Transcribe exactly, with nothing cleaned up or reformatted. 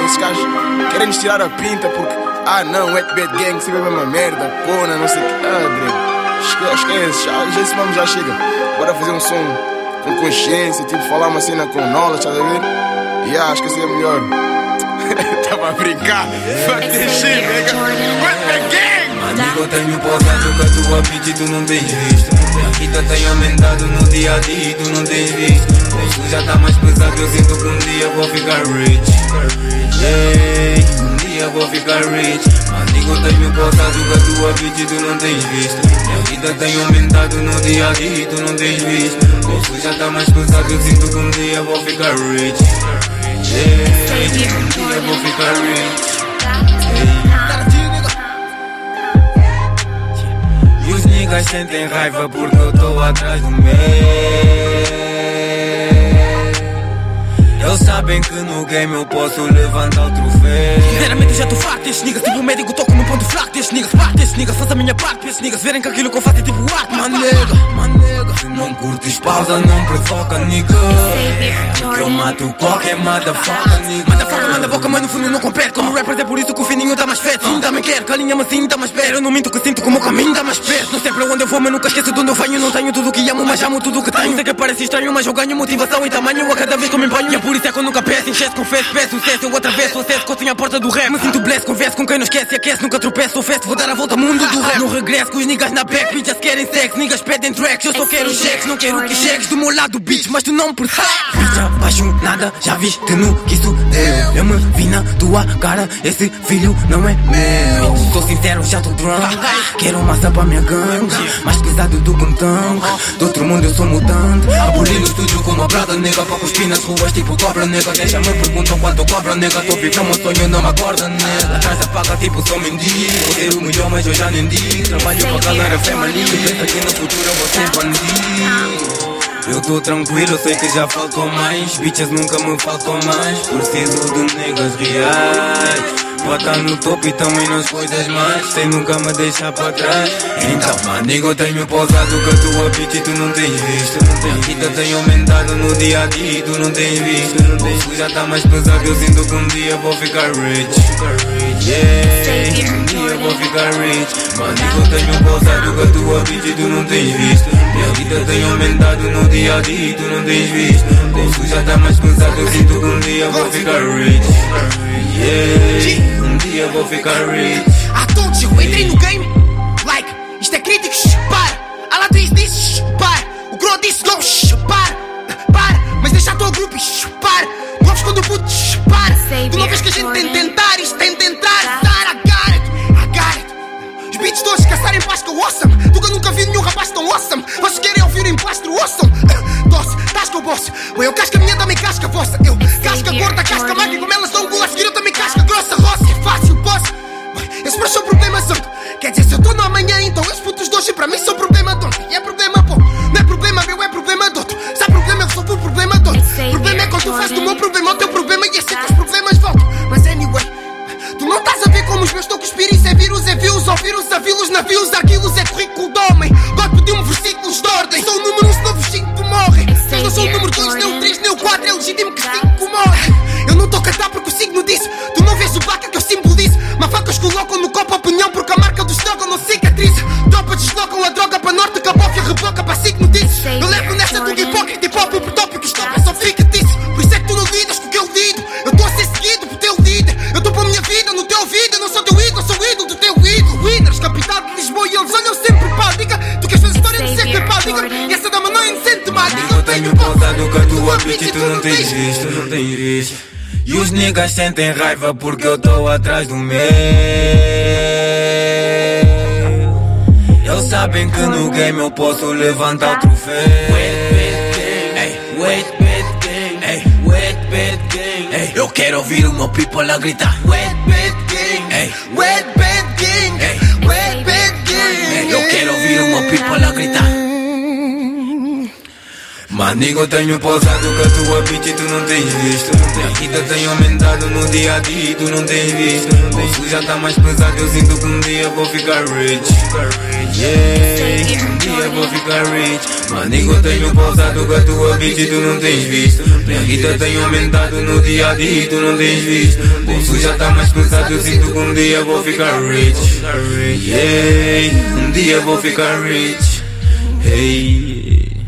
esses gajos querem nos tirar a pinta porque, ah não, Wet Bad Gang, sempre a mesma merda, cona, não sei o que. Ah, Dre, esquece, já, já esse nome já chega. Bora fazer um som com consciência, tipo, falar uma cena com knowledge, estás a ver? E yeah, acho que assim é melhor. Tava a brincar, fuck this shit, nigga. Wet Bad Gang! Amigo, tenho pausado com a tua beat e tu não tens visto. A vida tem aumentado no dia a dia e tu não tens visto. Isto já tá mais pesado, eu sinto que um dia vou ficar rich. Yeah, um dia vou ficar rich. Amigo, tenho pausado com a tua beat e tu não tens visto. A vida tem aumentado no dia a dia e tu não tens visto. Isto já tá mais pesado, eu sinto que um dia vou ficar rich. Yeah, um dia vou ficar rich. E os niggas sentem raiva porque eu tô atrás do meu. Eles sabem que no game eu posso levantar o troféu. Sinceramente eu já tô farto destes niggas. Tipo o médico toco no ponto fraco destes niggas. Parte destes niggas, faz a minha parte para estes niggas verem que aquilo que eu faço é tipo arte. Manega, manega. Se não curtes pausa, não provoca, nigga. Que eu mato qualquer motherfucker, nigga. Motherfucker, manda boca, mas no fundo não compete. Como rappers é por isso que o fininho tá mais feto. Sim, também quero, que a linha assim tá mais perto. Eu não minto que sinto como o caminho tá mais perto. Não sei para onde eu vou, mas nunca esqueço de onde eu venho. Não tenho tudo o que amo, mas amo tudo o que tenho. Sei que parece estranho, mas eu ganho motivação e tamanho a cada vez que eu me empenho. E é por isso é que eu nunca peço, encheço, confesso, peço sucesso. Eu atravesso, acesso, consigo a porta do rap. Me sinto blessed, converso com quem não esquece, aquece. Nunca tropeço, ofereço, vou dar a volta ao mundo do rap. Não regresso com os niggas na back, bitches querem sexo. Niggas pedem tracks, eu só quero cheques. Não quero que cheques do meu lado, bitch, mas tu não percebes. Bitch, apaixonada, já viste no que isso deu. Eu me vi na tua cara, esse filho não é meu. Sou sincero, já tô drunk. Quero massa pra minha gangue, mais pesado do que um tanque. Do outro mundo eu sou mutante. Aboli no estúdio com uma brada, nega. Pra cuspir nas ruas tipo cobra, nega. Deixa-me perguntam quanto cobra, nega. Tô vivendo um sonho, não me acorda, nega. Atrás apaga tipo sou mendigo. Vou ter um milhão, mas eu já nem digo. Trabalho pra galera family. Pensa que no futuro eu vou ser bandido. Eu tô tranquilo, sei que já faltou mais. Bitches nunca me faltam mais. Preciso de niggas reais. Bota no topo e também nas coisas mais. Sem nunca me deixar pra trás. Então, manigo, eu tenho pausado com a tua beat e tu não tens visto. A vida tem aumentado no dia a dia e tu não tens visto. Isso já tá mais pesado, eu sinto que um dia vou ficar rich. Yeah, um dia vou ficar rich. Manigo, eu tenho pausado com a tua beat e tu não tens visto. Minha vida tem aumentado no dia a dia e tu não tens visto. Isso já tá mais pesado, eu sinto que um dia vou ficar rich. Yeah, um dia vou ficar rich. I told you, entrei no game. Like, isto é crítico, shh, para. A Latriz disse, shh, para. O Gro disse, go, shh, para. Para, mas deixa a tua grupo, shh, para. Tu ouves quando o puto, shh, para. Tu não vês que a gente tem de tentar, isto tem de entrar. Dar, I got it, I got it. Os beats todos caçarem pasta, awesome. Tu que nunca vi nenhum rapaz tão awesome. Vocês querem ouvir em plastro, awesome. Doce, tasca o boss. Ou eu casca a minha, também casca a vossa. Eu casca gorda, casca magra. Como elas dão gula a seguir, eu também casca grossa. Roça, é fácil, posso. Esse para são problemas ontem. Quer dizer, se eu tô no amanhã, então esses putos dois para mim são problema de ontem. E é problema, pô. Não é problema meu, é problema de outro. Se há problema, eu sou o problema de outro. Problema é quando tu fazes do meu problema o teu problema. E assim que os problemas voltam. Mas anyway, tu não estás a ver como os meus estão a cuspir. Isso é vírus, é views. Ou vírus, avilos, navios, arquilos. É currículo de homem. God pediu-me versículos de ordem. Sou o número um, se não vos cinco morrem. Se eu não sou o número dois, nem o três, nem o quatro. É legítimo que cinco morrem. Eu não estou a cantar porque o signo disse. Tu não vês o baca que eu simbolizo. Mafacas colocam no copo a opinião porque a marca do estoque não cicatriza. Tropas deslocam a droga para norte, que a bófia reboca para signo disse. Eu levo nessa do hipócrita, hip hop, o tópico, stop é só fictício. Por isso é que tu não lidas com o que eu lido. Eu estou a ser seguido por teu líder. Eu estou para a minha vida no teu ouvido. Eu não sou teu ídolo, sou ídolo do teu ídolo. Winners, capital de Lisboa e eles olham sempre para a diga. Tu queres fazer história de ser culpado, diga. E essa dama não é inocente, mas diga. Eu tenho pausado com a tua beat e tu não tens visto, não tens visto. E os niggas sentem raiva porque eu tô atrás do meu. Eles sabem que no game eu posso levantar o troféu. Wet Bad Gang, Wet Bad Gang. Eu quero ouvir o meu people a gritar. Wet Bad Gang, Wet Bad Gang, Wet Bad Gang. Eu quero ouvir o meu people a gritar. Manigo, eu tenho pausado com a tua bitch e tu não tens visto. Minha vida tem aumentado no dia a dia e tu não tens visto. O bolso já tá mais pesado, eu sinto que um dia vou ficar rich. Yeah, um dia vou ficar rich. Manigo, eu tenho pausado com a tua bitch e tu não tens visto. Minha vida tem aumentado no dia a dia e tu não tens visto. O bolso já tá mais pesado, eu sinto que um dia vou ficar rich. Yeah, um dia vou ficar rich. Hey.